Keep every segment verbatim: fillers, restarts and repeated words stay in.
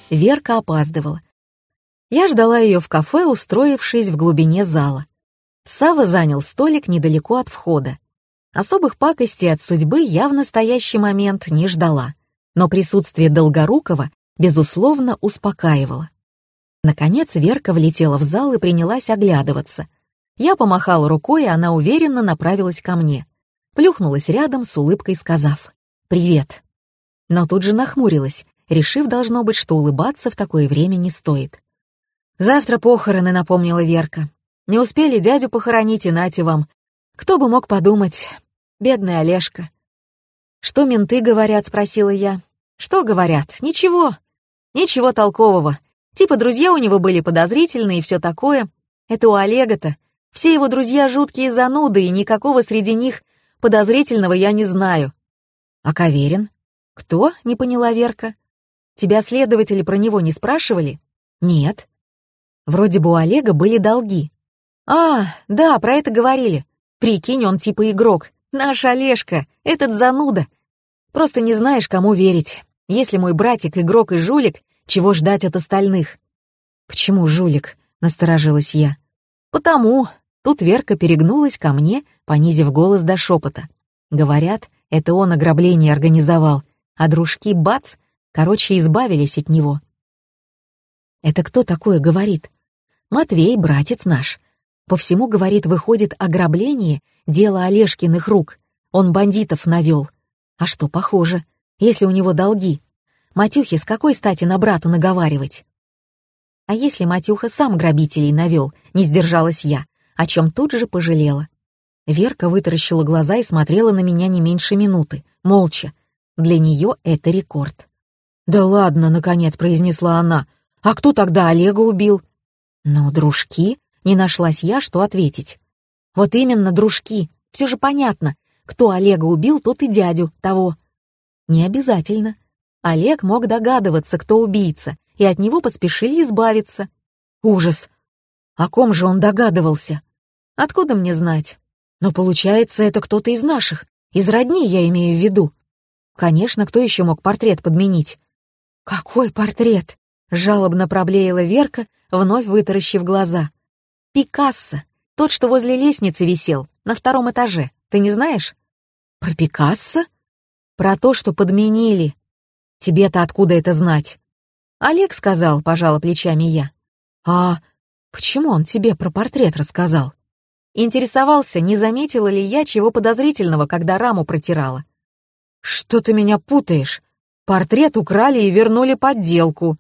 Верка опаздывала. Я ждала ее в кафе, устроившись в глубине зала. Сава занял столик недалеко от входа. Особых пакостей от судьбы я в настоящий момент не ждала, но присутствие Долгорукова, безусловно, успокаивало. Наконец Верка влетела в зал и принялась оглядываться. Я помахала рукой, и она уверенно направилась ко мне. Плюхнулась рядом, с улыбкой сказав «Привет». Но тут же нахмурилась, решив, должно быть, что улыбаться в такое время не стоит. «Завтра похороны», — напомнила Верка. «Не успели дядю похоронить, и нате вам. Кто бы мог подумать? Бедный Олежка». «Что менты говорят?» — спросила я. «Что говорят? Ничего. Ничего толкового. Типа друзья у него были подозрительные и все такое. Это у Олега-то. Все его друзья жуткие зануды, и никакого среди них подозрительного я не знаю». «А Каверин?» «Кто?» — не поняла Верка. «Тебя следователи про него не спрашивали?» «Нет». «Вроде бы у Олега были долги». «А, да, про это говорили. Прикинь, он типа игрок. Наш Олежка, этот зануда. Просто не знаешь, кому верить. Если мой братик игрок и жулик, чего ждать от остальных?» «Почему жулик?» — насторожилась я. «Потому». Тут Верка перегнулась ко мне, понизив голос до шепота. Говорят, это он ограбление организовал, а дружки, бац, короче, избавились от него. «Это кто такое говорит?» «Матвей, братец наш. По всему, говорит, выходит ограбление — дело Олежкиных рук. Он бандитов навел. А что, похоже, если у него долги? Матюхе с какой стати на брата наговаривать?» «А если Матюха сам грабителей навел?» — не сдержалась я, о чем тут же пожалела. Верка вытаращила глаза и смотрела на меня не меньше минуты, молча. Для нее это рекорд. «Да ладно», — наконец произнесла она. «А кто тогда Олега убил?» «Ну, дружки», — не нашлась я, что ответить. «Вот именно, дружки. Все же понятно. Кто Олега убил, тот и дядю того». «Не обязательно. Олег мог догадываться, кто убийца, и от него поспешили избавиться». «Ужас! О ком же он догадывался?» «Откуда мне знать? Но получается, это кто-то из наших, из родни, я имею в виду. Конечно, кто еще мог портрет подменить?» «Какой портрет?» — жалобно проблеяла Верка, вновь вытаращив глаза. «Пикассо, тот, что возле лестницы висел, на втором этаже. Ты не знаешь?» «Про Пикассо?» «Про то, что подменили. Тебе-то откуда это знать?» «Олег сказал», — пожала плечами я. «А почему он тебе про портрет рассказал?» Интересовался, не заметила ли я чего подозрительного, когда раму протирала. «Что ты меня путаешь? Портрет украли и вернули подделку».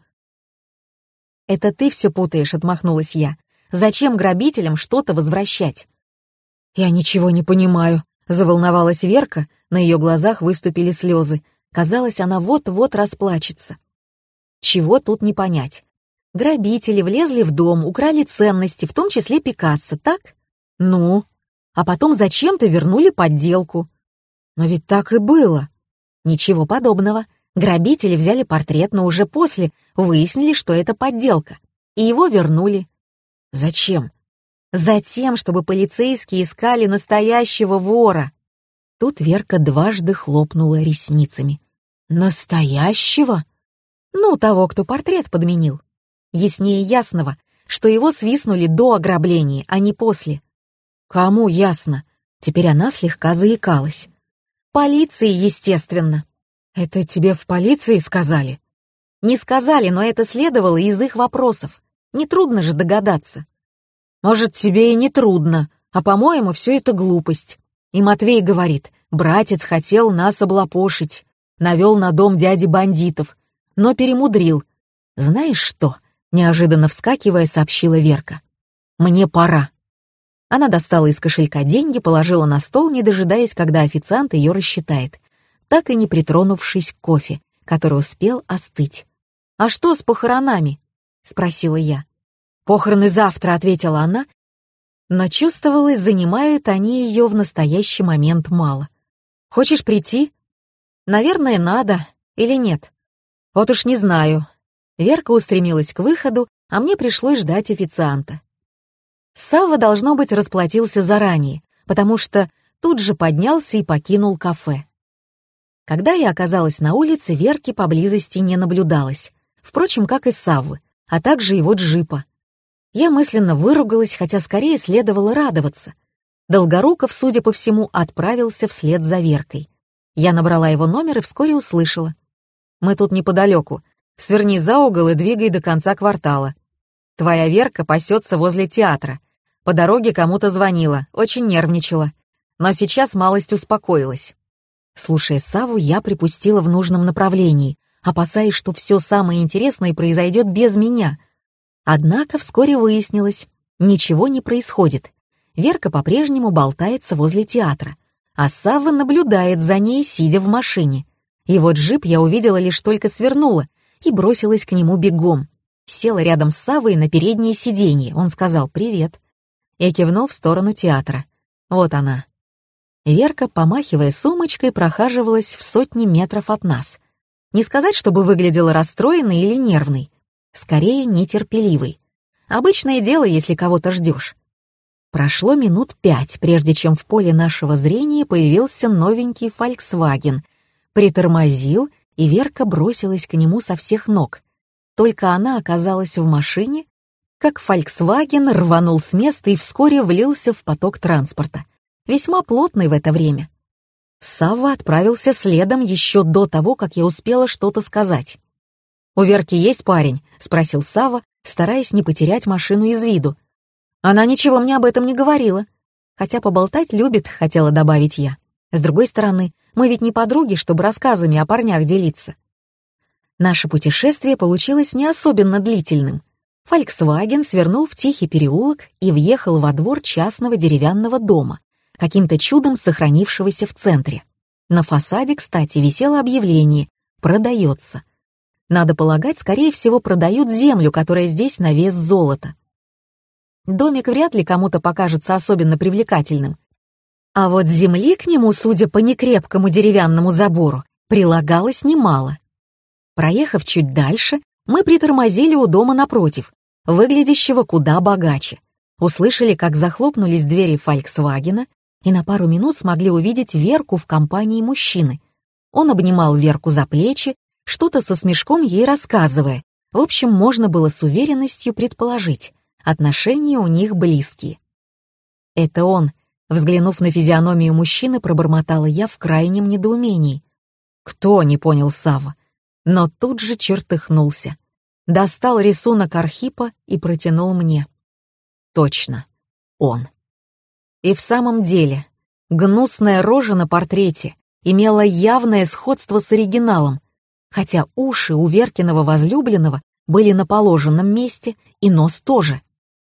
«Это ты все путаешь», — отмахнулась я. «Зачем грабителям что-то возвращать?» «Я ничего не понимаю», — заволновалась Верка, на ее глазах выступили слезы. Казалось, она вот-вот расплачется. Чего тут не понять? Грабители влезли в дом, украли ценности, в том числе Пикассо, так? Ну? А потом зачем-то вернули подделку. Но ведь так и было. Ничего подобного. Грабители взяли портрет, но уже после выяснили, что это подделка, и его вернули. Зачем? Затем, чтобы полицейские искали настоящего вора. Тут Верка дважды хлопнула ресницами. Настоящего? Ну, того, кто портрет подменил. Яснее ясного, что его свистнули до ограбления, а не после. Кому ясно? Теперь она слегка заикалась. Полиции, естественно. Это тебе в полиции сказали? Не сказали, но это следовало из их вопросов. Нетрудно же догадаться. Может, тебе и не трудно, а, по-моему, все это глупость. И Матвей говорит, братец хотел нас облапошить, навел на дом дяди бандитов, но перемудрил. Знаешь что? Неожиданно вскакивая, сообщила Верка. Мне пора. Она достала из кошелька деньги, положила на стол, не дожидаясь, когда официант ее рассчитает, так и не притронувшись к кофе, который успел остыть. «А что с похоронами?» — спросила я. «Похороны завтра», — ответила она, но чувствовалось, занимают они ее в настоящий момент мало. «Хочешь прийти?» «Наверное, надо. Или нет?» «Вот уж не знаю». Верка устремилась к выходу, а мне пришлось ждать официанта. Савва, должно быть, расплатился заранее, потому что тут же поднялся и покинул кафе. Когда я оказалась на улице, Верки поблизости не наблюдалось. впрочем, как и Саввы, а также его джипа. Я мысленно выругалась, хотя скорее следовало радоваться. Долгоруков, судя по всему, отправился вслед за Веркой. Я набрала его номер и вскоре услышала: «Мы тут неподалеку. Сверни за угол и двигай до конца квартала. Твоя Верка пасется возле театра. По дороге кому-то звонила, очень нервничала. Но сейчас малость успокоилась». Слушая Савву, я припустила в нужном направлении, опасаясь, что все самое интересное произойдет без меня. Однако вскоре выяснилось, ничего не происходит. Верка по-прежнему болтается возле театра, а Савва наблюдает за ней, сидя в машине. Его джип я увидела лишь только свернула и бросилась к нему бегом. Села рядом с Саввой на переднее сиденье. Он сказал «Привет» и кивнул в сторону театра. Вот она. Верка, помахивая сумочкой, прохаживалась в сотни метров от нас. Не сказать, чтобы выглядела расстроенной или нервной. Скорее, нетерпеливой. Обычное дело, если кого-то ждешь. Прошло минут пять, прежде чем в поле нашего зрения появился новенький Volkswagen. Притормозил, и Верка бросилась к нему со всех ног. Только она оказалась в машине, как Volkswagen рванул с места и вскоре влился в поток транспорта, весьма плотный в это время. Савва отправился следом еще до того, как я успела что-то сказать. «У Верки есть парень?» — спросил Савва, стараясь не потерять машину из виду. «Она ничего мне об этом не говорила. Хотя поболтать любит», — хотела добавить я. С другой стороны, мы ведь не подруги, чтобы рассказами о парнях делиться. Наше путешествие получилось не особенно длительным. Volkswagen свернул в тихий переулок и въехал во двор частного деревянного дома, каким-то чудом сохранившегося в центре. На фасаде, кстати, висело объявление «Продается». Надо полагать, скорее всего, продают землю, которая здесь на вес золота. Домик вряд ли кому-то покажется особенно привлекательным. А вот земли к нему, судя по некрепкому деревянному забору, прилагалось немало. Проехав чуть дальше, мы притормозили у дома напротив, выглядящего куда богаче. Услышали, как захлопнулись двери «Фольксвагена», и на пару минут смогли увидеть Верку в компании мужчины. Он обнимал Верку за плечи, что-то со смешком ей рассказывая. В общем, можно было с уверенностью предположить, отношения у них близкие. «Это он», — взглянув на физиономию мужчины, пробормотала я в крайнем недоумении. «Кто?» — не понял Савва, но тут же чертыхнулся. Достал рисунок Архипа и протянул мне. Точно, он. И в самом деле, гнусная рожа на портрете имела явное сходство с оригиналом, хотя уши у Веркиного возлюбленного были на положенном месте, и нос тоже.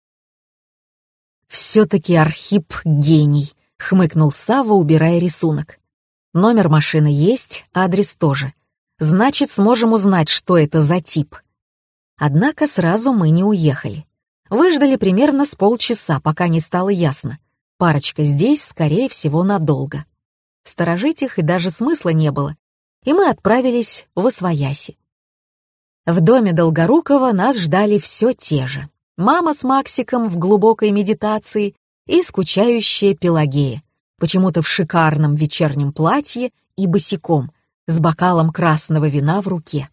«Все-таки Архип — гений», — хмыкнул Савва, убирая рисунок. «Номер машины есть, адрес тоже. Значит, сможем узнать, что это за тип». Однако сразу мы не уехали. Выждали примерно с полчаса, пока не стало ясно. Парочка здесь, скорее всего, надолго. Сторожить их и даже смысла не было, и мы отправились в Освояси. В доме Долгорукова нас ждали все те же. Мама с Максиком в глубокой медитации и скучающая Пелагея, почему-то в шикарном вечернем платье и босиком, с бокалом красного вина в руке.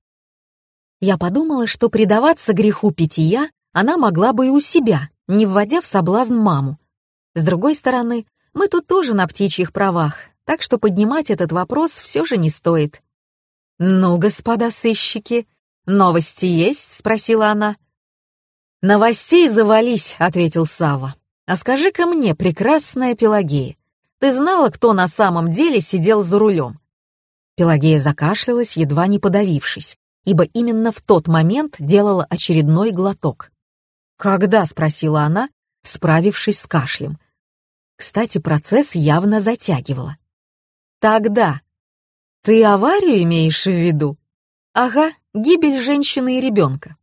Я подумала, что предаваться греху питья она могла бы и у себя, не вводя в соблазн маму. С другой стороны, мы тут тоже на птичьих правах, так что поднимать этот вопрос все же не стоит. «Ну, господа сыщики, новости есть?» — спросила она. «Новостей завались», — ответил Савва. «А скажи-ка мне, прекрасная Пелагея, ты знала, кто на самом деле сидел за рулем?» Пелагея закашлялась, едва не подавившись, ибо именно в тот момент делала очередной глоток. «Когда?» — спросила она, справившись с кашлем. Кстати, процесс явно затягивало. «Тогда. Ты аварию имеешь в виду?» «Ага, гибель женщины и ребенка».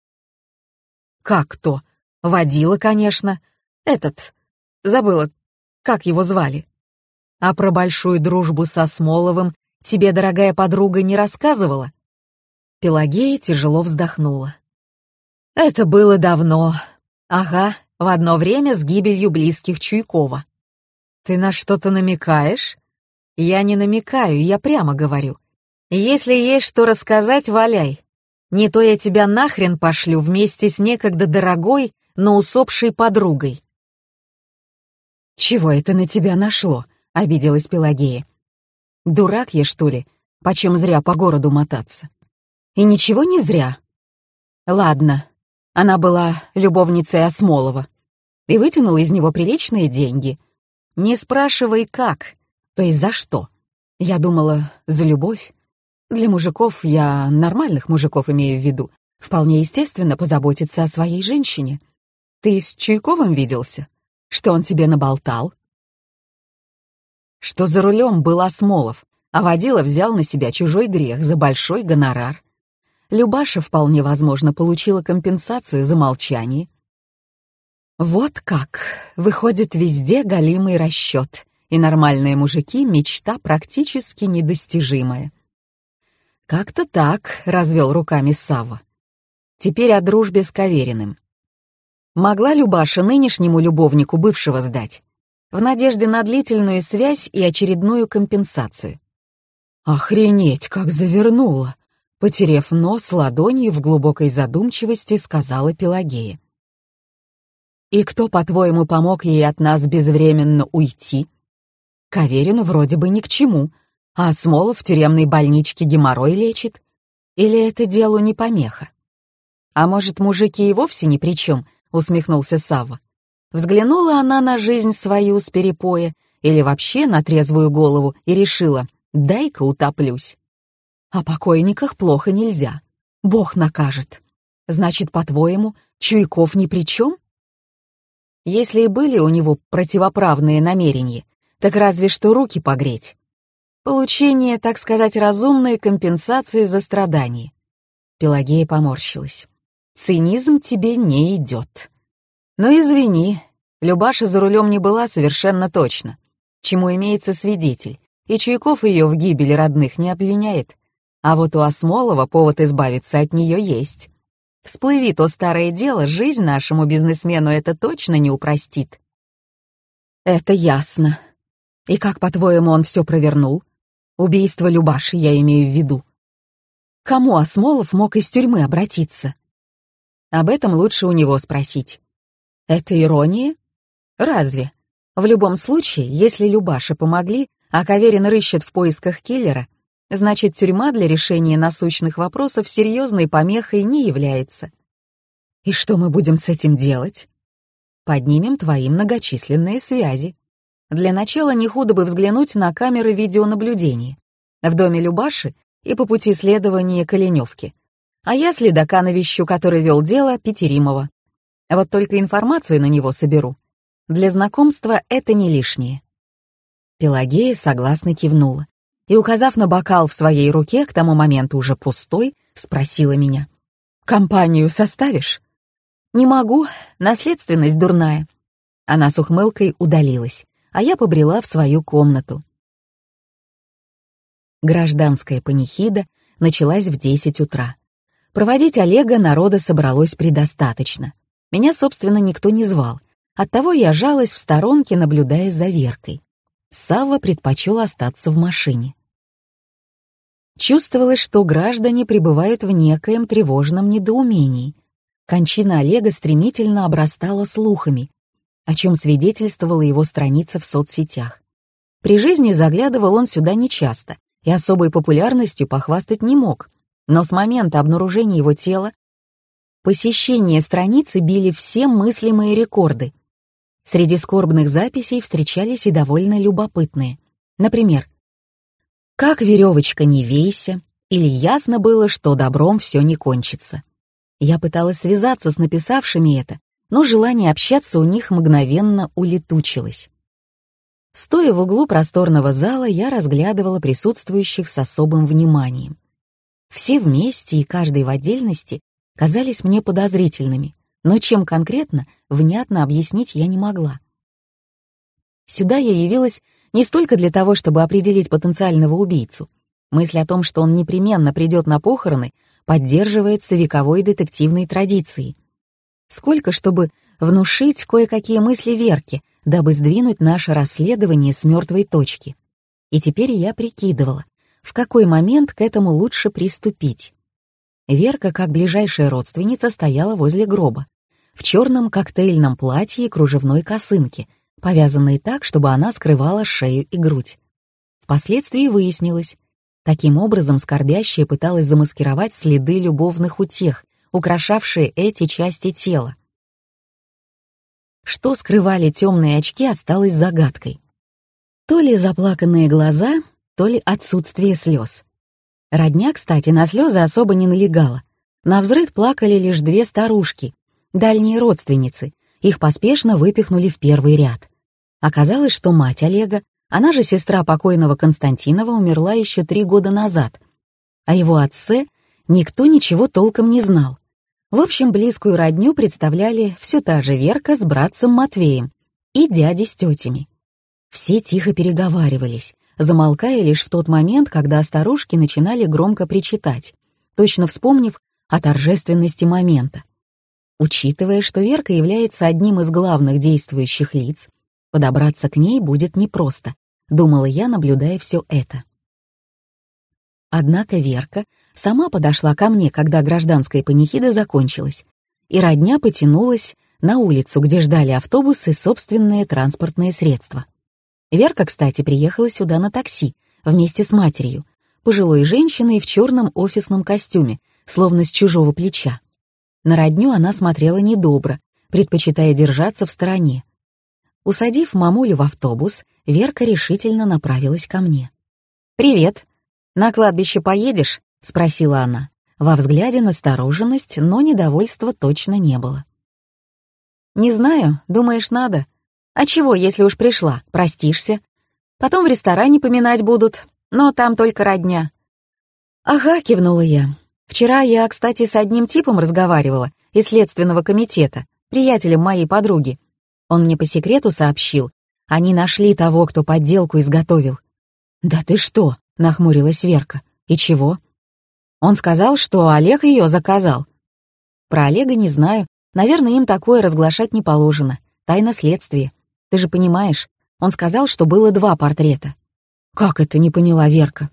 «Как кто? Водила, конечно. Этот, забыла, как его звали. А про большую дружбу со Смоловым тебе, дорогая подруга, не рассказывала?» Пелагея тяжело вздохнула. «Это было давно. Ага, в одно время с гибелью близких Чуйкова». «Ты на что-то намекаешь?» «Я не намекаю, я прямо говорю. Если есть что рассказать, валяй. Не то я тебя нахрен пошлю вместе с некогда дорогой, но усопшей подругой». «Чего это на тебя нашло?» — обиделась Пелагея. «Дурак я, что ли? Почем зря по городу мотаться?» «И ничего не зря. Ладно, она была любовницей Осмолова и вытянула из него приличные деньги. Не спрашивай, как, то есть за что. Я думала, за любовь. Для мужиков, я нормальных мужиков имею в виду, вполне естественно позаботиться о своей женщине. Ты с Чуйковым виделся? Что он тебе наболтал?» Что за рулем был Осмолов, а водила взял на себя чужой грех за большой гонорар. Любаша, вполне возможно, получила компенсацию за молчание. Вот как. Выходит, везде голимый расчет, и нормальные мужики — мечта практически недостижимая. «Как-то так», — развел руками Савва. «Теперь о дружбе с Кавериным. Могла Любаша нынешнему любовнику бывшего сдать, в надежде на длительную связь и очередную компенсацию?» «Охренеть, как завернула!» — потерев нос ладонью в глубокой задумчивости, сказала Пелагея. «И кто, по-твоему, помог ей от нас безвременно уйти? Каверину вроде бы ни к чему, а Осмолов в тюремной больничке геморрой лечит. Или это делу не помеха? А может, мужики и вовсе ни при чем?» — усмехнулся Савва. Взглянула она на жизнь свою с перепоя или вообще на трезвую голову и решила: дай-ка утоплюсь. О покойниках плохо нельзя. Бог накажет. Значит, по-твоему, Чуйков ни при чем? Если и были у него противоправные намерения, так разве что руки погреть. Получение, так сказать, разумной компенсации за страдания. Пелагея поморщилась. Цинизм тебе не идет. Но извини, Любаша за рулем не была совершенно точно, чему имеется свидетель, и Чуйков ее в гибели родных не обвиняет. А вот у Осмолова повод избавиться от нее есть. Всплыви то старое дело, жизнь нашему бизнесмену это точно не упростит. Это ясно. И как, по-твоему, он все провернул? Убийство Любаши я имею в виду. Кому Осмолов мог из тюрьмы обратиться? Об этом лучше у него спросить. Это ирония? Разве? В любом случае, если Любаше помогли, а Каверин рыщет в поисках киллера, значит, тюрьма для решения насущных вопросов серьезной помехой не является. И что мы будем с этим делать? Поднимем твои многочисленные связи. Для начала не худо бы взглянуть на камеры видеонаблюдения в доме Любаши и по пути следования к Оленевке. А я следака навещу, который вел дело, Петеримова. Вот только информацию на него соберу. Для знакомства это не лишнее. Пелагея согласно кивнула и, указав на бокал в своей руке, к тому моменту уже пустой, спросила меня: «Компанию составишь?» «Не могу, наследственность дурная». Она с ухмылкой удалилась, а я побрела в свою комнату. Гражданская панихида началась в десять утра. Проводить Олега народа собралось предостаточно. Меня, собственно, никто не звал, оттого я жалась в сторонке, наблюдая за Веркой. Савва предпочел остаться в машине. Чувствовалось, что граждане пребывают в некоем тревожном недоумении. Кончина Олега стремительно обрастала слухами, о чем свидетельствовала его страница в соцсетях. При жизни заглядывал он сюда нечасто и особой популярностью похвастать не мог, но с момента обнаружения его тела посещения страницы били все мыслимые рекорды. Среди скорбных записей встречались и довольно любопытные. Например, «Как веревочка не вейся» или «Ясно было, что добром все не кончится». Я пыталась связаться с написавшими это, но желание общаться у них мгновенно улетучилось. Стоя в углу просторного зала, я разглядывала присутствующих с особым вниманием. Все вместе и каждый в отдельности казались мне подозрительными, но чем конкретно, внятно объяснить я не могла. Сюда я явилась не столько для того, чтобы определить потенциального убийцу. Мысль о том, что он непременно придет на похороны, поддерживается вековой детективной традицией. Сколько, чтобы внушить кое-какие мысли Верке, дабы сдвинуть наше расследование с мертвой точки. И теперь я прикидывала, в какой момент к этому лучше приступить. Верка, как ближайшая родственница, стояла возле гроба, в черном коктейльном платье и кружевной косынке, повязанной так, чтобы она скрывала шею и грудь. Впоследствии выяснилось, таким образом скорбящая пыталась замаскировать следы любовных утех, украшавшие эти части тела. Что скрывали темные очки, осталось загадкой. То ли заплаканные глаза, то ли отсутствие слез. Родня, кстати, на слезы особо не налегала. Навзрыд плакали лишь две старушки, дальние родственницы. Их поспешно выпихнули в первый ряд. Оказалось, что мать Олега, она же сестра покойного Константинова, умерла еще три года назад. О его отце никто ничего толком не знал. В общем, близкую родню представляли все та же Верка с братцем Матвеем и дядей с тетями. Все тихо переговаривались, замолкая лишь в тот момент, когда старушки начинали громко причитать, точно вспомнив о торжественности момента. Учитывая, что Верка является одним из главных действующих лиц, подобраться к ней будет непросто, думала я, наблюдая все это. Однако Верка сама подошла ко мне, когда гражданская панихида закончилась, и родня потянулась на улицу, где ждали автобусы и собственные транспортные средства. Верка, кстати, приехала сюда на такси вместе с матерью, пожилой женщиной в черном офисном костюме, словно с чужого плеча. На родню она смотрела недобро, предпочитая держаться в стороне. Усадив мамулю в автобус, Верка решительно направилась ко мне. «Привет. На кладбище поедешь?» — спросила она. Во взгляде настороженность, но недовольства точно не было. «Не знаю, думаешь, надо? А чего, если уж пришла, простишься? Потом в ресторане поминать будут, но там только родня». «Ага», — кивнула я. «Вчера я, кстати, с одним типом разговаривала из следственного комитета, приятелем моей подруги. Он мне по секрету сообщил, они нашли того, кто подделку изготовил». «Да ты что?» — нахмурилась Верка. «И чего?» «Он сказал, что Олег ее заказал». «Про Олега не знаю. Наверное, им такое разглашать не положено. Тайна следствия. Ты же понимаешь, он сказал, что было два портрета». «Как это?» — не поняла Верка.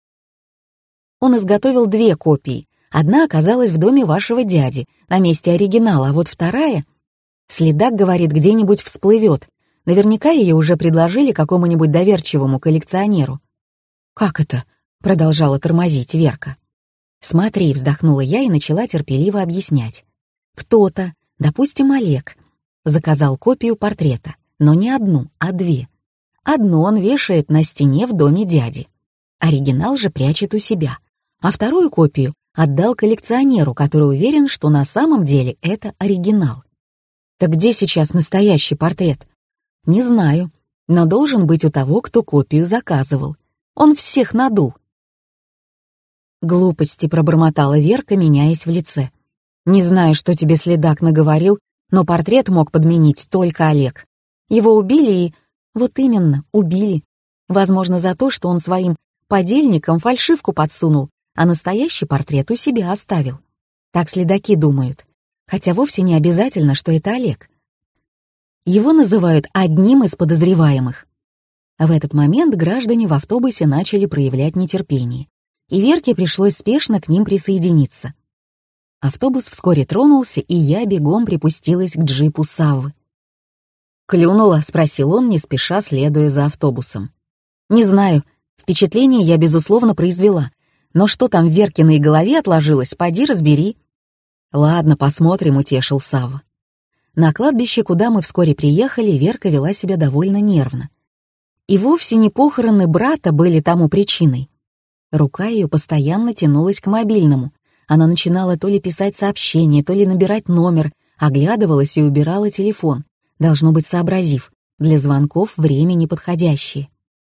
«Он изготовил две копии. Одна оказалась в доме вашего дяди, на месте оригинала, а вот вторая... Следак, говорит, где-нибудь всплывет. Наверняка ее уже предложили какому-нибудь доверчивому коллекционеру». «Как это?» — продолжала тормозить Верка. «Смотри», — вздохнула я и начала терпеливо объяснять. «Кто-то, допустим, Олег, заказал копию портрета, но не одну, а две. Одну он вешает на стене в доме дяди. Оригинал же прячет у себя, а вторую копию отдал коллекционеру, который уверен, что на самом деле это оригинал. Так где сейчас настоящий портрет? Не знаю, но должен быть у того, кто копию заказывал. Он всех надул». «Глупости», — пробормотала Верка, меняясь в лице. «Не знаю, что тебе следак наговорил, но портрет мог подменить только Олег. Его убили и... Вот именно, убили. Возможно, за то, что он своим подельникам фальшивку подсунул, а настоящий портрет у себя оставил. Так следаки думают. Хотя вовсе не обязательно, что это Олег. Его называют одним из подозреваемых». В этот момент граждане в автобусе начали проявлять нетерпение, и Верке пришлось спешно к ним присоединиться. Автобус вскоре тронулся, и я бегом припустилась к джипу Саввы. «Клюнула?» — спросил он, не спеша следуя за автобусом. «Не знаю, впечатление я, безусловно, произвела, но что там в Веркиной голове отложилось, поди разбери». «Ладно, посмотрим», — утешил Савва. На кладбище, куда мы вскоре приехали, Верка вела себя довольно нервно. И вовсе не похороны брата были тому причиной. Рука ее постоянно тянулась к мобильному. Она начинала то ли писать сообщение, то ли набирать номер, оглядывалась и убирала телефон, должно быть, сообразив, для звонков время неподходящее.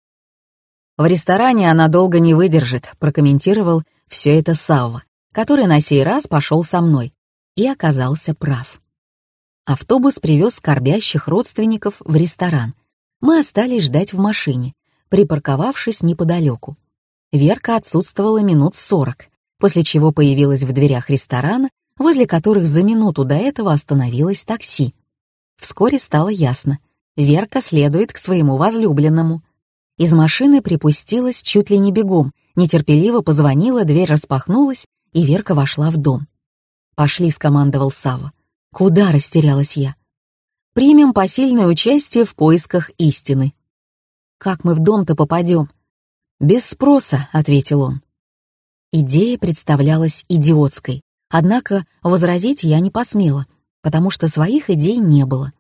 «В ресторане она долго не выдержит», — прокомментировал все это Савва, который на сей раз пошел со мной, и оказался прав. Автобус привез скорбящих родственников в ресторан. Мы остались ждать в машине, припарковавшись неподалеку. Верка отсутствовала минут сорок, после чего появилась в дверях ресторана, возле которых за минуту до этого остановилось такси. Вскоре стало ясно — Верка следует к своему возлюбленному. Из машины припустилась чуть ли не бегом, нетерпеливо позвонила, дверь распахнулась, и Верка вошла в дом. «Пошли», — скомандовал Савва. «Куда?» — растерялась я. «Примем посильное участие в поисках истины». «Как мы в дом-то попадем?» «Без спроса», — ответил он. Идея представлялась идиотской, однако возразить я не посмела, потому что своих идей не было.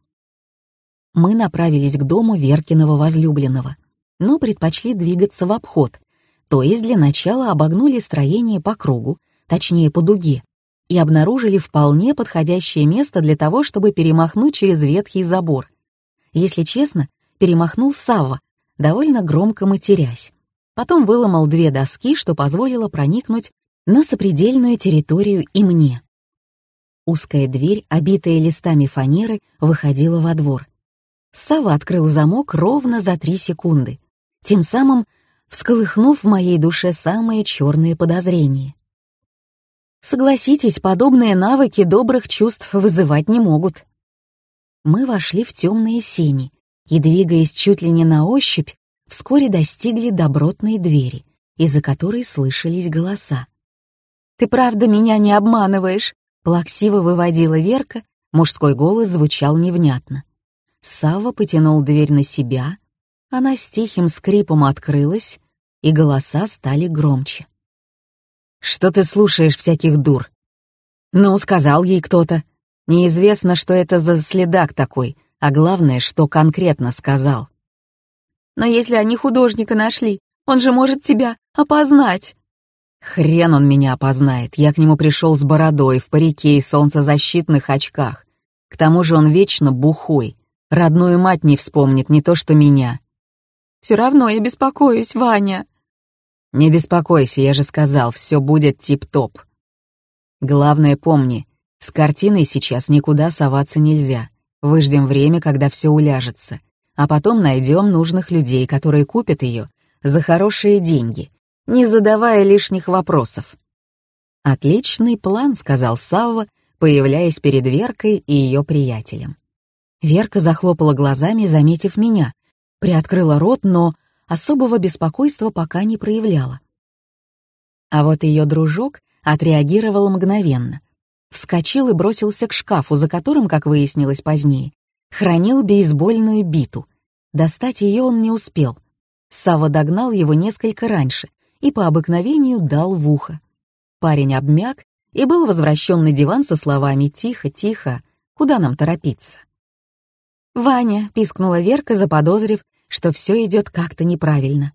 Мы направились к дому Веркиного возлюбленного, но предпочли двигаться в обход, то есть для начала обогнули строение по кругу, точнее по дуге, и обнаружили вполне подходящее место для того, чтобы перемахнуть через ветхий забор. Если честно, перемахнул Савва, довольно громко матерясь. Потом выломал две доски, что позволило проникнуть на сопредельную территорию и мне. Узкая дверь, обитая листами фанеры, выходила во двор. Савва открыл замок ровно за три секунды, тем самым всколыхнув в моей душе самые черные подозрения. Согласитесь, подобные навыки добрых чувств вызывать не могут. Мы вошли в темные сени и, двигаясь чуть ли не на ощупь, вскоре достигли добротной двери, из-за которой слышались голоса. «Ты правда меня не обманываешь?» — плаксиво выводила Верка, мужской голос звучал невнятно. Савва потянул дверь на себя, она с тихим скрипом открылась, и голоса стали громче. «Что ты слушаешь всяких дур?» «Ну, сказал ей кто-то. Неизвестно, что это за следак такой, а главное, что конкретно сказал». «Но если они художника нашли, он же может тебя опознать». «Хрен он меня опознает, я к нему пришел с бородой, в парике и солнцезащитных очках. К тому же он вечно бухой, родную мать не вспомнит, не то что меня». «Все равно я беспокоюсь, Ваня». «Не беспокойся, я же сказал, все будет тип-топ. Главное помни, с картиной сейчас никуда соваться нельзя. Выждем время, когда все уляжется, а потом найдем нужных людей, которые купят ее за хорошие деньги, не задавая лишних вопросов». «Отличный план», — сказал Савва, появляясь перед Веркой и ее приятелем. Верка захлопала глазами, заметив меня, приоткрыла рот, но особого беспокойства пока не проявляла. А вот ее дружок отреагировал мгновенно. Вскочил и бросился к шкафу, за которым, как выяснилось позднее, хранил бейсбольную биту. Достать ее он не успел. Савва догнал его несколько раньше и по обыкновению дал в ухо. Парень обмяк и был возвращен на диван со словами «Тихо, тихо, куда нам торопиться?» «Ваня», — пискнула Верка, заподозрив, что все идет как-то неправильно.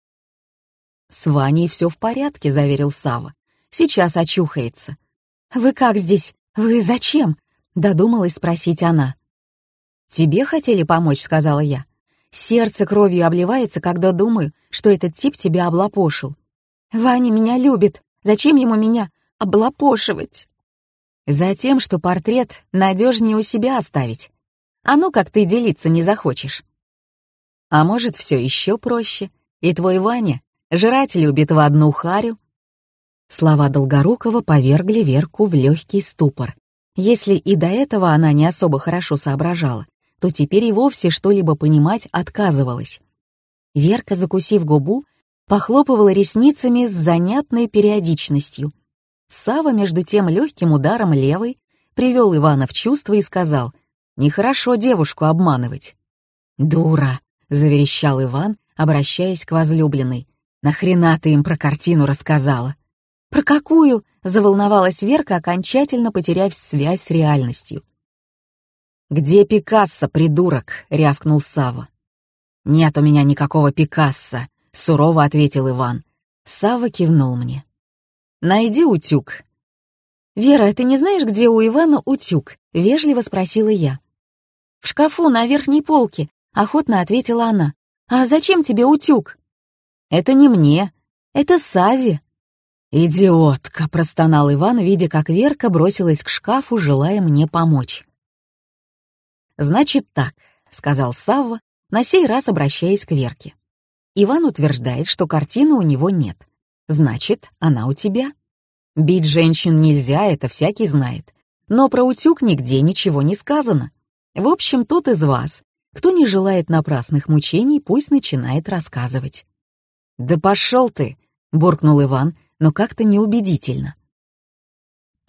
«С Ваней все в порядке», — заверил Савва. «Сейчас очухается». «Вы как здесь? Вы зачем?» — додумалась спросить она. «Тебе хотели помочь», — сказала я. «Сердце кровью обливается, когда думаю, что этот тип тебя облапошил». «Ваня меня любит. Зачем ему меня облапошивать?» «Затем, что портрет надежнее у себя оставить. А ну как ты делиться не захочешь». «А может, все еще проще, и твой Ваня жрать любит в одну харю?» Слова Долгорукова повергли Верку в легкий ступор. Если и до этого она не особо хорошо соображала, то теперь и вовсе что-либо понимать отказывалась. Верка, закусив губу, похлопывала ресницами с занятной периодичностью. Савва, между тем, легким ударом левой привел Ивана в чувство и сказал: «Нехорошо девушку обманывать». «Дура!» — заверещал Иван, обращаясь к возлюбленной. «Нахрена ты им про картину рассказала?» «Про какую?» — заволновалась Верка, окончательно потеряв связь с реальностью. «Где Пикассо, придурок?» — рявкнул Савва. «Нет у меня никакого Пикассо», — сурово ответил Иван. Савва кивнул мне. «Найди утюг». «Вера, ты не знаешь, где у Ивана утюг?» — вежливо спросила я. «В шкафу на верхней полке», — охотно ответила она. «А зачем тебе утюг?» «Это не мне, это Савве». «Идиотка!» — простонал Иван, видя, как Верка бросилась к шкафу, желая мне помочь. «Значит так», — сказал Савва, на сей раз обращаясь к Верке. «Иван утверждает, что картины у него нет. Значит, она у тебя. Бить женщин нельзя, это всякий знает. Но про утюг нигде ничего не сказано. В общем, тот из вас, кто не желает напрасных мучений, пусть начинает рассказывать». «Да пошел ты!» — буркнул Иван, но как-то неубедительно.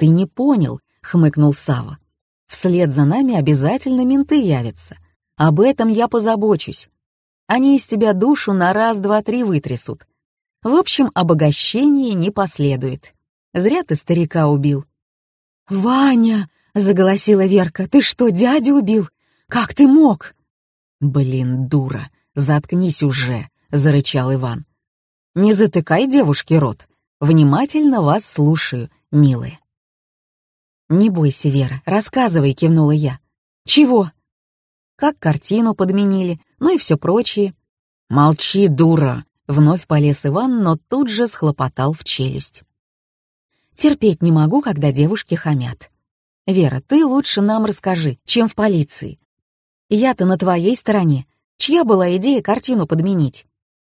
«Ты не понял», — хмыкнул Сава. «Вслед за нами обязательно менты явятся. Об этом я позабочусь. Они из тебя душу на раз, два, три вытрясут. В общем, обогащение не последует. Зря ты старика убил». «Ваня!» — заголосила Верка. «Ты что, дядю убил? Как ты мог?» «Блин, дура, заткнись уже!» — зарычал Иван. «Не затыкай девушке рот. Внимательно вас слушаю, милая». «Не бойся, Вера, рассказывай», — кивнула я. «Чего?» «Как картину подменили, ну и все прочее». «Молчи, дура!» — вновь полез Иван, но тут же схлопотал в челюсть. «Терпеть не могу, когда девушки хамят. Вера, ты лучше нам расскажи, чем в полиции. Я-то на твоей стороне. Чья была идея картину подменить?»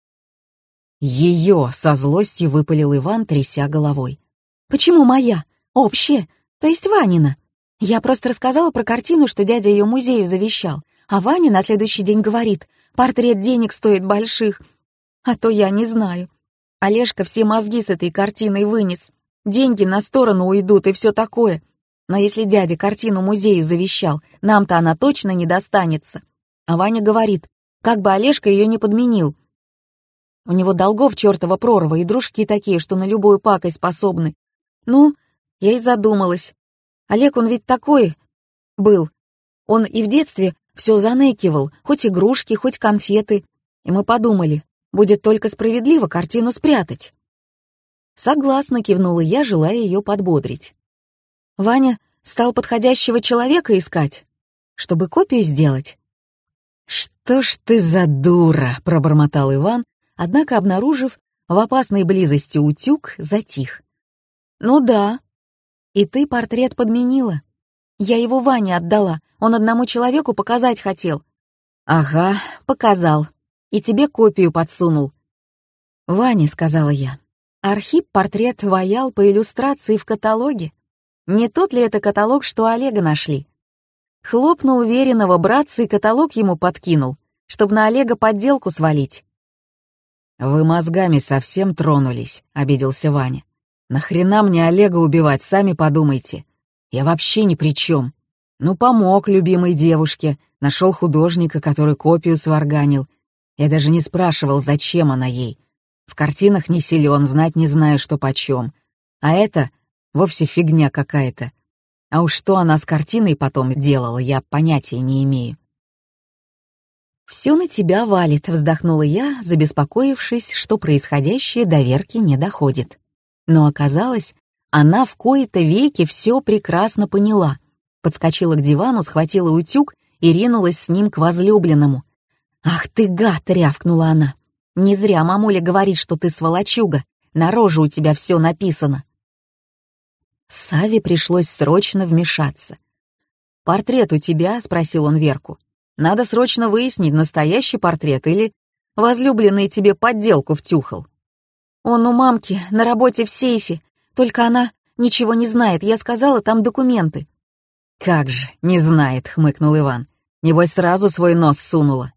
«Ее!» — со злостью выпалил Иван, тряся головой. «Почему моя? Общая? То есть Ванина? Я просто рассказала про картину, что дядя ее музею завещал, а Ваня на следующий день говорит, портрет денег стоит больших. А то я не знаю. Олежка все мозги с этой картиной вынес. Деньги на сторону уйдут и все такое. Но если дядя картину музею завещал, нам-то она точно не достанется. А Ваня говорит, как бы Олежка ее не подменил. У него долгов чертова прорва и дружки такие, что на любую пакость способны. Ну, я и задумалась. Олег, он ведь такой был. Он и в детстве все заныкивал, хоть игрушки, хоть конфеты. И мы подумали, будет только справедливо картину спрятать. Согласно кивнула я, желая ее подбодрить. Ваня стал подходящего человека искать, чтобы копию сделать. «Что ж ты за дура!» — пробормотал Иван, однако, обнаружив в опасной близости утюг, затих. «Ну да. И ты портрет подменила. Я его Ване отдала, он одному человеку показать хотел». «Ага, показал. И тебе копию подсунул». «Ване», — сказала я, — «Архип портрет ваял по иллюстрации в каталоге. Не тот ли это каталог, что Олега нашли?» Хлопнул веренного братца и каталог ему подкинул, чтобы на Олега подделку свалить. «Вы мозгами совсем тронулись», — обиделся Ваня. «Нахрена мне Олега убивать, сами подумайте. Я вообще ни при чем. Ну, помог любимой девушке, нашел художника, который копию сварганил. Я даже не спрашивал, зачем она ей. В картинах не силен, знать не знаю, что почем. А это вовсе фигня какая-то. А уж что она с картиной потом делала, я понятия не имею». «Все на тебя валит», — вздохнула я, забеспокоившись, что происходящее до Верки не доходит. Но оказалось, она в кои-то веки все прекрасно поняла. Подскочила к дивану, схватила утюг и ринулась с ним к возлюбленному. «Ах ты, гад!» — рявкнула она. «Не зря мамуля говорит, что ты сволочуга. На роже у тебя все написано». Саве пришлось срочно вмешаться. «Портрет у тебя?» — спросил он Верку. «Надо срочно выяснить, настоящий портрет или возлюбленный тебе подделку втюхал». «Он у мамки, на работе в сейфе. Только она ничего не знает, я сказала, там документы». «Как же, не знает», — хмыкнул Иван. «Небось, сразу свой нос сунула».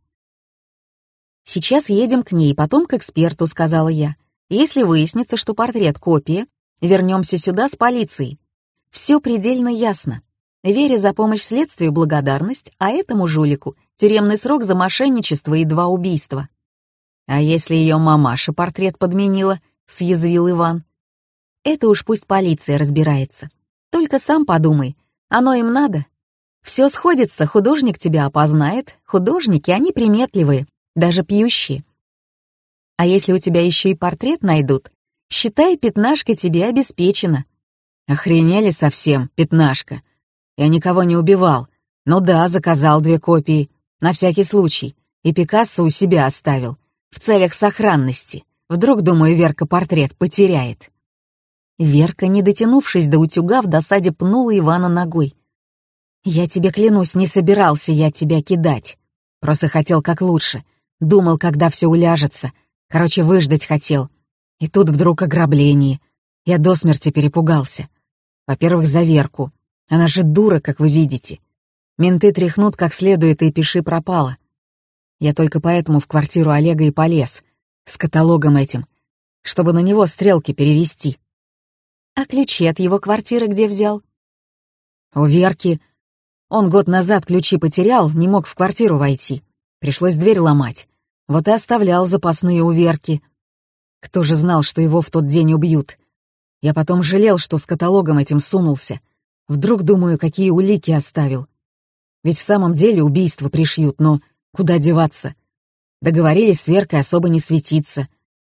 «Сейчас едем к ней, потом к эксперту», — сказала я. «Если выяснится, что портрет копия, вернемся сюда с полицией. Все предельно ясно. Вере за помощь следствию благодарность, а этому жулику тюремный срок за мошенничество и два убийства». «А если ее мамаша портрет подменила?» — съязвил Иван. «Это уж пусть полиция разбирается. Только сам подумай, оно им надо. Все сходится, художник тебя опознает, художники, они приметливые, даже пьющие. А если у тебя еще и портрет найдут, считай, пятнашка тебе обеспечена». «Охренели совсем, пятнашка. Я никого не убивал. Ну да, заказал две копии, на всякий случай, и Пикассо у себя оставил, в целях сохранности. Вдруг, думаю, Верка портрет потеряет». Верка, не дотянувшись до утюга, в досаде пнула Ивана ногой. «Я тебе клянусь, не собирался я тебя кидать. Просто хотел как лучше. Думал, когда все уляжется. Короче, выждать хотел. И тут вдруг ограбление. Я до смерти перепугался. Во-первых, за Верку. Она же дура, как вы видите. Менты тряхнут как следует, и пиши пропало. Я только поэтому в квартиру Олега и полез. С каталогом этим. Чтобы на него стрелки перевести. А ключи от его квартиры где взял? У Верки. Он год назад ключи потерял, не мог в квартиру войти. Пришлось дверь ломать. Вот и оставлял запасные у Верки. Кто же знал, что его в тот день убьют? Я потом жалел, что с каталогом этим сунулся. Вдруг, думаю, какие улики оставил. Ведь в самом деле убийство пришьют, но куда деваться? Договорились с Веркой особо не светиться.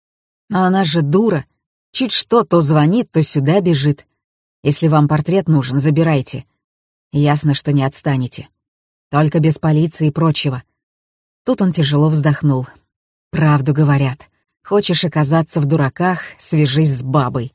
А она же дура. Чуть что, то звонит, то сюда бежит. Если вам портрет нужен, забирайте. Ясно, что не отстанете. Только без полиции и прочего. Тут он тяжело вздохнул. Правду говорят. Хочешь оказаться в дураках, свяжись с бабой.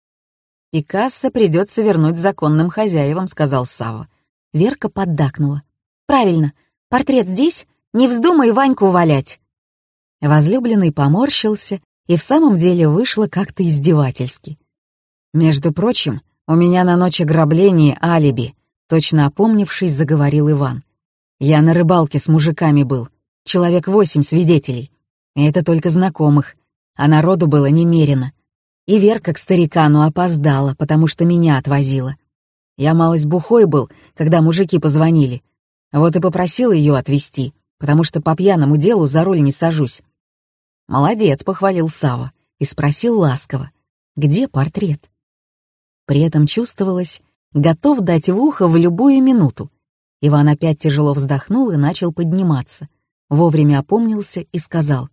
«Пикассо придется вернуть законным хозяевам», — сказал Савва. Верка поддакнула. «Правильно. Портрет здесь? Не вздумай Ваньку валять». Возлюбленный поморщился, и в самом деле вышло как-то издевательски. «Между прочим, у меня на ночь ограбления алиби», — точно опомнившись, заговорил Иван. «Я на рыбалке с мужиками был. Человек восемь свидетелей. И это только знакомых, а народу было немерено. И Верка к старикану опоздала, потому что меня отвозила. Я малость бухой был, когда мужики позвонили. Вот и попросил ее отвезти, потому что по пьяному делу за руль не сажусь». «Молодец», — похвалил Савва и спросил ласково, где портрет. При этом чувствовалось, готов дать в ухо в любую минуту. Иван опять тяжело вздохнул и начал подниматься. Вовремя опомнился и сказал: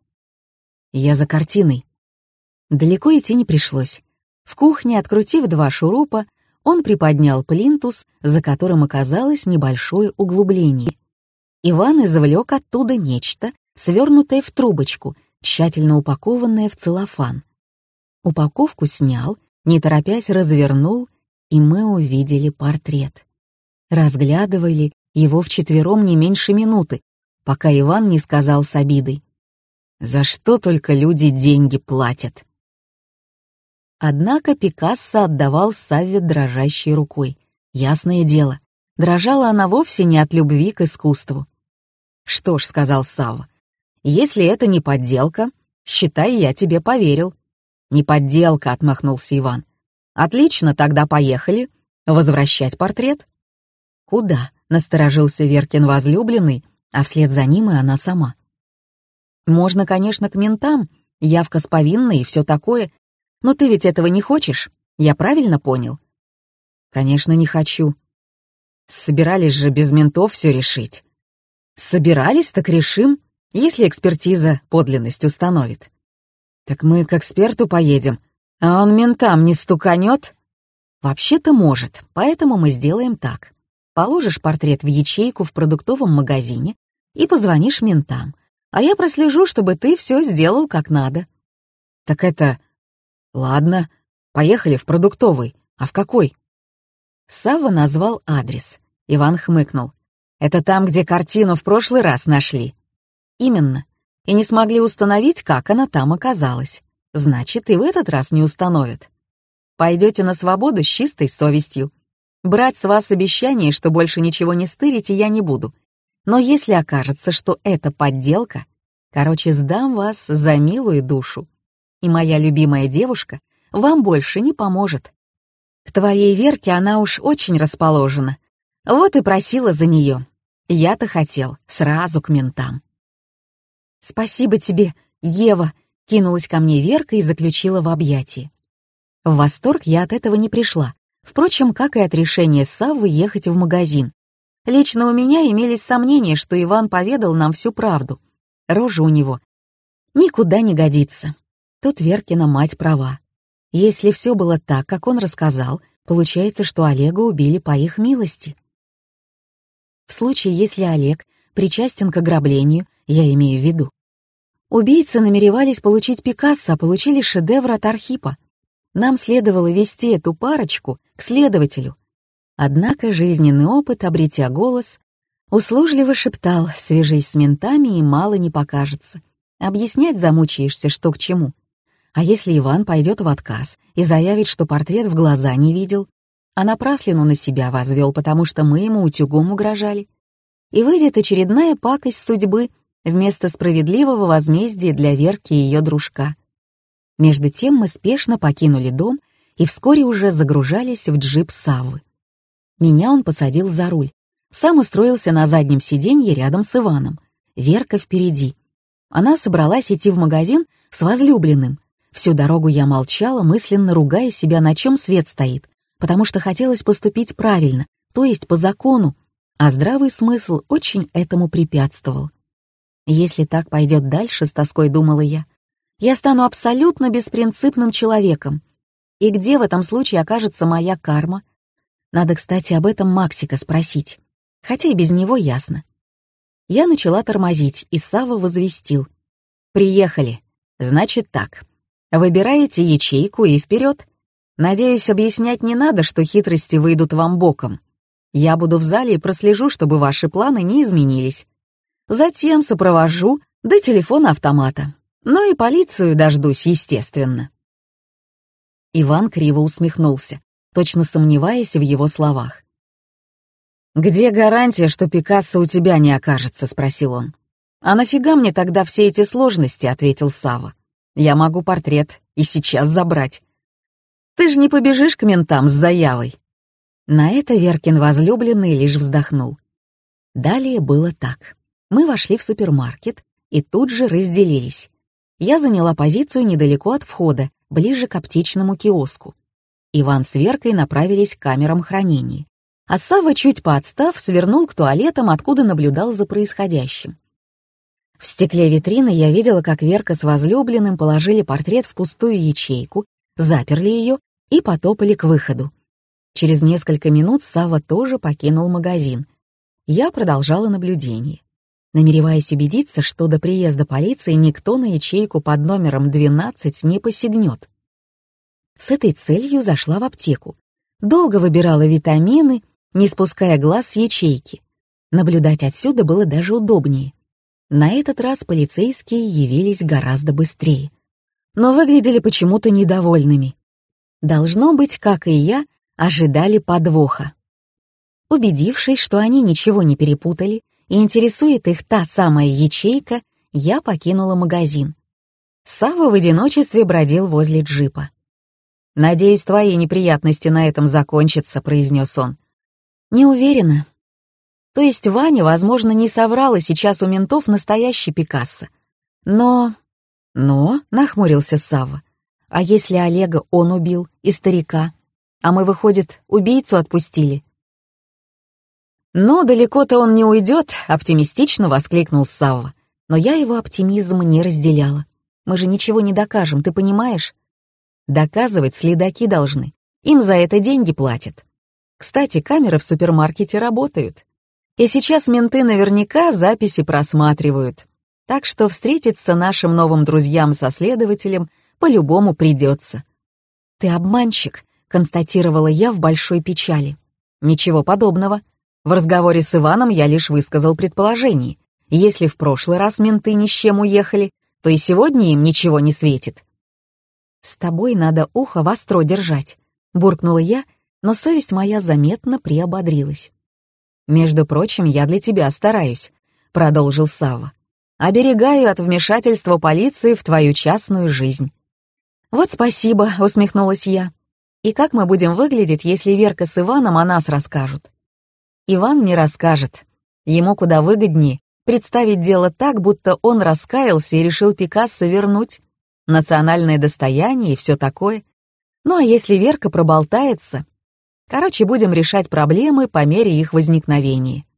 «Я за картиной». Далеко идти не пришлось. В кухне, открутив два шурупа, он приподнял плинтус, за которым оказалось небольшое углубление. Иван извлек оттуда нечто, свернутое в трубочку, тщательно упакованное в целлофан. Упаковку снял, не торопясь развернул, и мы увидели портрет. Разглядывали его вчетвером не меньше минуты, пока Иван не сказал с обидой: «За что только люди деньги платят?» Однако Пикассо отдавал Савве дрожащей рукой. Ясное дело, дрожала она вовсе не от любви к искусству. «Что ж», — сказал Савва, — «если это не подделка, считай, я тебе поверил». «Не подделка», — отмахнулся Иван. «Отлично, тогда поехали. Возвращать портрет». «Куда?» — насторожился Веркин возлюбленный, а вслед за ним и она сама. «Можно, конечно, к ментам, явка с повинной и все такое, но ты ведь этого не хочешь, я правильно понял?» «Конечно, не хочу. Собирались же без ментов все решить». «Собирались, так решим, если экспертиза подлинность установит». «Так мы к эксперту поедем, а он ментам не стуканет?» «Вообще-то может, поэтому мы сделаем так. Положишь портрет в ячейку в продуктовом магазине и позвонишь ментам, а я прослежу, чтобы ты все сделал как надо». «Так это... Ладно, поехали в продуктовый. А в какой?» Савва назвал адрес. Иван хмыкнул. «Это там, где картину в прошлый раз нашли?» «Именно. И не смогли установить, как она там оказалась. Значит, и в этот раз не установят. Пойдете на свободу с чистой совестью. Брать с вас обещание, что больше ничего не стырите, я не буду. Но если окажется, что это подделка, короче, сдам вас за милую душу. И моя любимая девушка вам больше не поможет. К твоей Верке она уж очень расположена. Вот и просила за нее. Я-то хотел сразу к ментам». «Спасибо тебе, Ева», — кинулась ко мне Верка и заключила в объятии. В восторг я от этого не пришла, впрочем, как и от решения Саввы ехать в магазин. Лично у меня имелись сомнения, что Иван поведал нам всю правду. Рожа у него никуда не годится. Тут Веркина мать права. Если все было так, как он рассказал, получается, что Олега убили по их милости. В случае, если Олег причастен к ограблению, я имею в виду. Убийцы намеревались получить Пикассо, а получили шедевр от Архипа. Нам следовало вести эту парочку к следователю. Однако жизненный опыт, обретя голос, услужливо шептал: «Свяжись с ментами, и мало не покажется. Объяснять замучаешься, что к чему. А если Иван пойдет в отказ и заявит, что портрет в глаза не видел, а напраслину на себя возвел, потому что мы ему утюгом угрожали, и выйдет очередная пакость судьбы вместо справедливого возмездия для Верки и ее дружка». Между тем мы спешно покинули дом и вскоре уже загружались в джип Саввы. Меня он посадил за руль, сам устроился на заднем сиденье рядом с Иваном, Верка впереди. Она собралась идти в магазин с возлюбленным. Всю дорогу я молчала, мысленно ругая себя, на чем свет стоит, потому что хотелось поступить правильно, то есть по закону, а здравый смысл очень этому препятствовал. Если так пойдет дальше, с тоской думала я, я стану абсолютно беспринципным человеком. И где в этом случае окажется моя карма? Надо, кстати, об этом Максика спросить, хотя и без него ясно. Я начала тормозить, и Савва возвестил. «Приехали. Значит так. Выбираете ячейку и вперед. Надеюсь, объяснять не надо, что хитрости выйдут вам боком. Я буду в зале и прослежу, чтобы ваши планы не изменились. Затем сопровожу до телефона автомата. Ну и полицию дождусь, естественно». Иван криво усмехнулся, точно сомневаясь в его словах. «Где гарантия, что Пикассо у тебя не окажется?» — спросил он. «А нафига мне тогда все эти сложности?» — ответил Савва. «Я могу портрет и сейчас забрать. Ты же не побежишь к ментам с заявой». На это Веркин возлюбленный лишь вздохнул. Далее было так. Мы вошли в супермаркет и тут же разделились. Я заняла позицию недалеко от входа, ближе к аптечному киоску. Иван с Веркой направились к камерам хранения, а Савва, чуть поотстав, свернул к туалетам, откуда наблюдал за происходящим. В стекле витрины я видела, как Верка с возлюбленным положили портрет в пустую ячейку, заперли ее и потопали к выходу. Через несколько минут Савва тоже покинул магазин. Я продолжала наблюдение, намереваясь убедиться, что до приезда полиции никто на ячейку под номером двенадцать не посягнет. С этой целью зашла в аптеку. Долго выбирала витамины, не спуская глаз с ячейки. Наблюдать отсюда было даже удобнее. На этот раз полицейские явились гораздо быстрее, но выглядели почему-то недовольными. Должно быть, как и я, ожидали подвоха. Убедившись, что они ничего не перепутали и интересует их та самая ячейка, я покинула магазин. Савва в одиночестве бродил возле джипа. «Надеюсь, твои неприятности на этом закончатся», — произнес он. «Не уверена. То есть Ваня, возможно, не соврал, и сейчас у ментов настоящий Пикассо. Но...» «Но?» — нахмурился Савва. «А если Олега он убил, и старика? А мы, выходит, убийцу отпустили?» «Ну, далеко-то он не уйдет», — оптимистично воскликнул Савва. Но я его оптимизм не разделяла. «Мы же ничего не докажем, ты понимаешь?» «Доказывать следаки должны. Им за это деньги платят. Кстати, камеры в супермаркете работают. И сейчас менты наверняка записи просматривают. Так что встретиться нашим новым друзьям со следователем по-любому придется». «Ты обманщик», — констатировала я в большой печали. «Ничего подобного. В разговоре с Иваном я лишь высказал предположение. Если в прошлый раз менты ни с чем уехали, то и сегодня им ничего не светит». «С тобой надо ухо востро держать», — буркнула я, но совесть моя заметно приободрилась. «Между прочим, я для тебя стараюсь», — продолжил Савва. «Оберегаю от вмешательства полиции в твою частную жизнь». «Вот спасибо», — усмехнулась я. «И как мы будем выглядеть, если Верка с Иваном о нас расскажут?» «Иван не расскажет. Ему куда выгоднее представить дело так, будто он раскаялся и решил Пикассо вернуть. Национальное достояние и все такое. Ну а если Верка проболтается? Короче, будем решать проблемы по мере их возникновения».